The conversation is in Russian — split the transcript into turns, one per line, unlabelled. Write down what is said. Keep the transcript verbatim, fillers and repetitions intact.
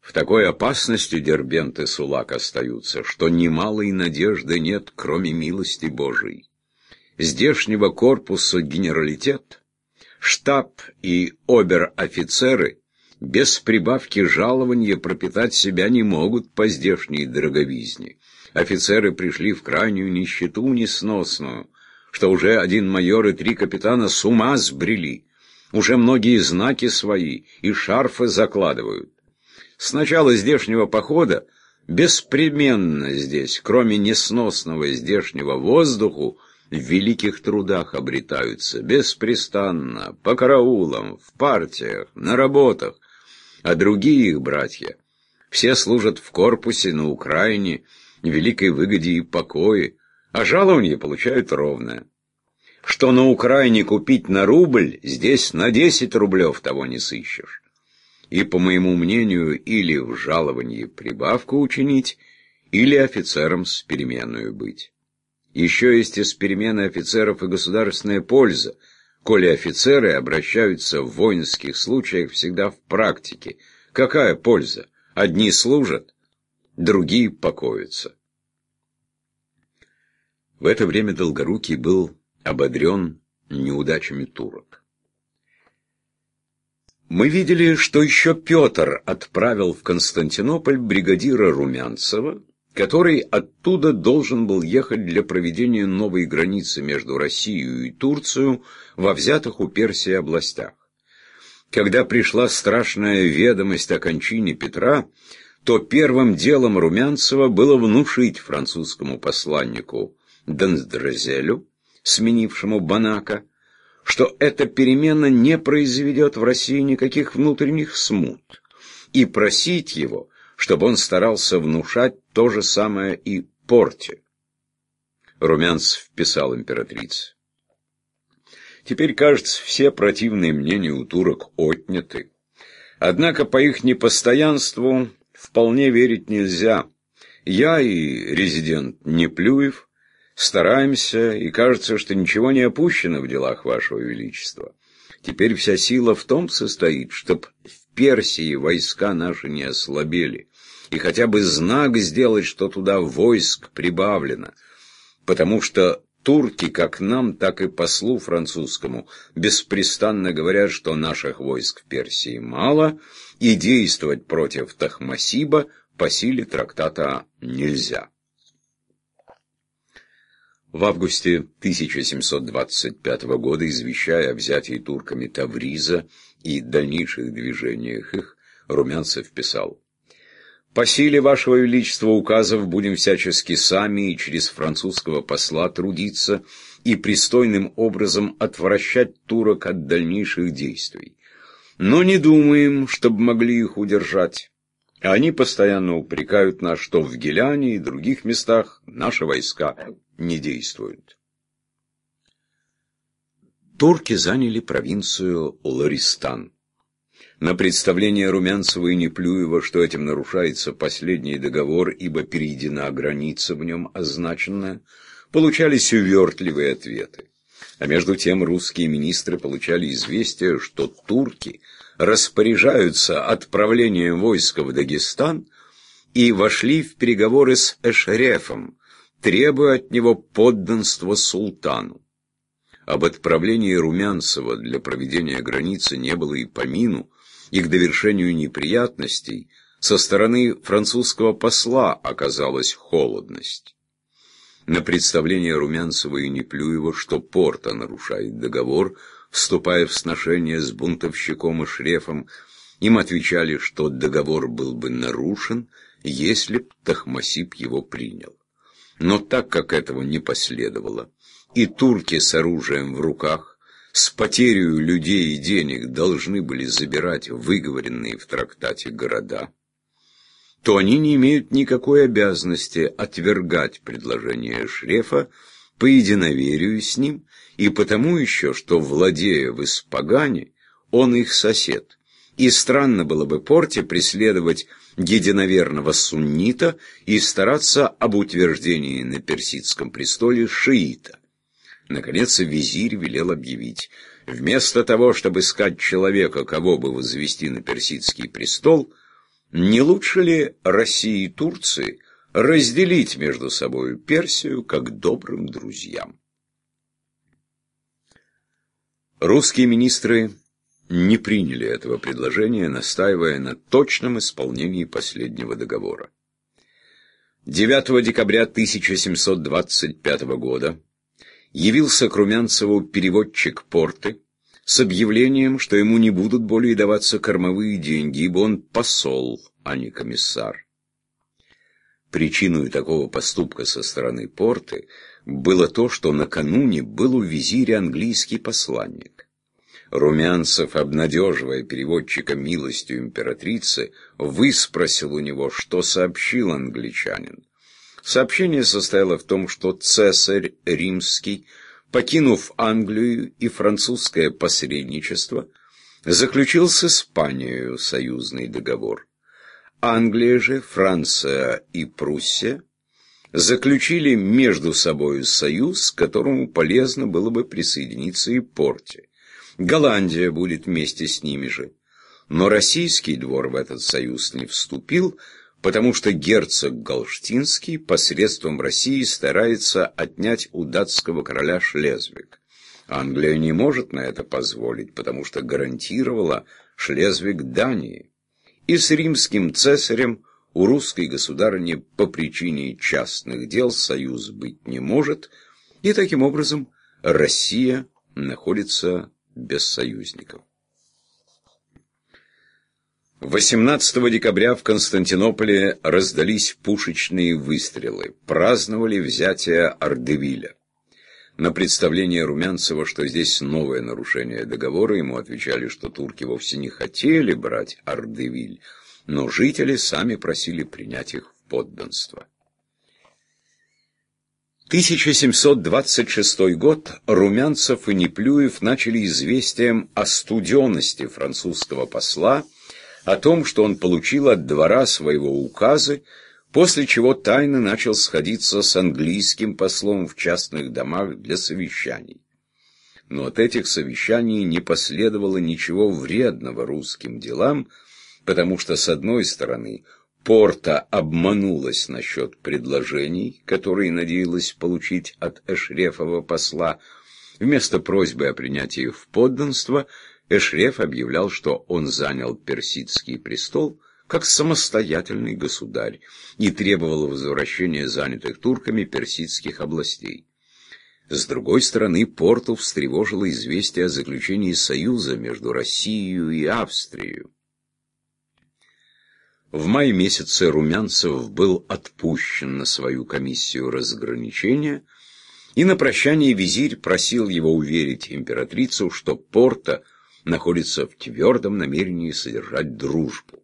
В такой опасности Дербент и Сулак остаются, что немалой надежды нет, кроме милости Божией. Здешнего корпуса генералитет, штаб и обер-офицеры без прибавки жалования пропитать себя не могут по здешней дороговизне. Офицеры пришли в крайнюю нищету несносную, что уже один майор и три капитана с ума сбрели. Уже многие знаки свои и шарфы закладывают. С начала здешнего похода беспременно здесь, кроме несносного здешнего воздуху, в великих трудах обретаются, беспрестанно, по караулам, в партиях, на работах. А другие их братья все служат в корпусе на Украине, великой выгоде и покое, а жалование получают ровное. Что на Украине купить на рубль, здесь на десять рублев того не сыщешь. И, по моему мнению, или в жаловании прибавку учинить, или офицерам с переменную быть. Еще есть из перемены офицеров и государственная польза, коли офицеры обращаются в воинских случаях всегда в практике. Какая польза? Одни служат, другие покоятся. В это время Долгорукий был ободрен неудачами турок. Мы видели, что еще Петр отправил в Константинополь бригадира Румянцева, который оттуда должен был ехать для проведения новой границы между Россией и Турцией во взятых у Персии областях. Когда пришла страшная ведомость о кончине Петра, то первым делом Румянцева было внушить французскому посланнику Дандразелю, сменившему Банака, что эта перемена не произведет в России никаких внутренних смут, и просить его, чтобы он старался внушать то же самое и Порте. Румянцев писал императрице: «Теперь, кажется, все противные мнения у турок отняты. Однако по их непостоянству вполне верить нельзя. Я и резидент Неплюев стараемся, и кажется, что ничего не опущено в делах вашего величества. Теперь вся сила в том состоит, чтоб в Персии войска наши не ослабели, и хотя бы знак сделать, что туда войск прибавлено, потому что турки, как нам, так и послу французскому, беспрестанно говорят, что наших войск в Персии мало, и действовать против Тахмасиба по силе трактата нельзя». В августе тысяча семьсот двадцать пятого года, извещая о взятии турками Тавриза и дальнейших движениях их, Румянцев писал: «По силе вашего величества указов будем всячески сами и через французского посла трудиться и пристойным образом отвращать турок от дальнейших действий. Но не думаем, чтобы могли их удержать. Они постоянно упрекают нас, что в Гиляне и других местах наши войска не действуют». Турки заняли провинцию Лористан. На представление Румянцева и Неплюева, что этим нарушается последний договор, ибо перейдена граница в нем означенная, получались увертливые ответы. А между тем русские министры получали известие, что турки распоряжаются отправлением войска в Дагестан и вошли в переговоры с Эшрефом, требуя от него подданства султану. Об отправлении Румянцева для проведения границы не было и помину, и к довершению неприятностей со стороны французского посла оказалась холодность. На представление Румянцева и Неплюева, что Порта нарушает договор, вступая в сношение с бунтовщиком Эшрефом, им отвечали, что договор был бы нарушен, если б Тахмасиб его принял. Но так как этого не последовало, и турки с оружием в руках, с потерей людей и денег должны были забирать выговоренные в трактате города, то они не имеют никакой обязанности отвергать предложение Эшрефа по единоверию с ним, и потому еще, что, владея в Испагане, он их сосед. И странно было бы Порте преследовать единоверного суннита и стараться об утверждении на персидском престоле шиита. Наконец визирь велел объявить: вместо того, чтобы искать человека, кого бы возвести на персидский престол, не лучше ли России и Турции разделить между собой Персию как добрым друзьям? Русские министры не приняли этого предложения, настаивая на точном исполнении последнего договора. девятого декабря тысяча семьсот двадцать пятого года явился к Румянцеву переводчик Порты с объявлением, что ему не будут более даваться кормовые деньги, ибо он посол, а не комиссар. Причиной такого поступка со стороны Порты было то, что накануне был у визиря английский посланник. Румянцев, обнадеживая переводчика милостью императрицы, выспросил у него, что сообщил англичанин. Сообщение состояло в том, что цесарь римский, покинув Англию и французское посредничество, заключил с Испанией союзный договор. Англия же, Франция и Пруссия заключили между собой союз, к которому полезно было бы присоединиться и Порте. Голландия будет вместе с ними же. Но российский двор в этот союз не вступил, потому что герцог Галштинский посредством России старается отнять у датского короля Шлезвиг. Англия не может на это позволить, потому что гарантировала Шлезвиг Дании. И с римским цесарем у русской государыни по причине частных дел союз быть не может, и таким образом Россия находится без союзников. восемнадцатого декабря в Константинополе раздались пушечные выстрелы, праздновали взятие Ардевиля. На представление Румянцева, что здесь новое нарушение договора, ему отвечали, что турки вовсе не хотели брать Ардевиль, но жители сами просили принять их в подданство. тысяча семьсот двадцать шестой год Румянцев и Неплюев начали известием о студености французского посла, о том, что он получил от двора своего указы, после чего тайно начал сходиться с английским послом в частных домах для совещаний. Но от этих совещаний не последовало ничего вредного русским делам, потому что, с одной стороны, Порта обманулась насчет предложений, которые надеялась получить от Эшрефова посла. Вместо просьбы о принятии в подданство Эшреф объявлял, что он занял персидский престол как самостоятельный государь и требовал возвращения занятых турками персидских областей. С другой стороны, Порту встревожило известие о заключении союза между Россией и Австрией. В мае месяце Румянцев был отпущен на свою комиссию разграничения, и на прощание визирь просил его уверить императрицу, что Порта находится в твердом намерении содержать дружбу.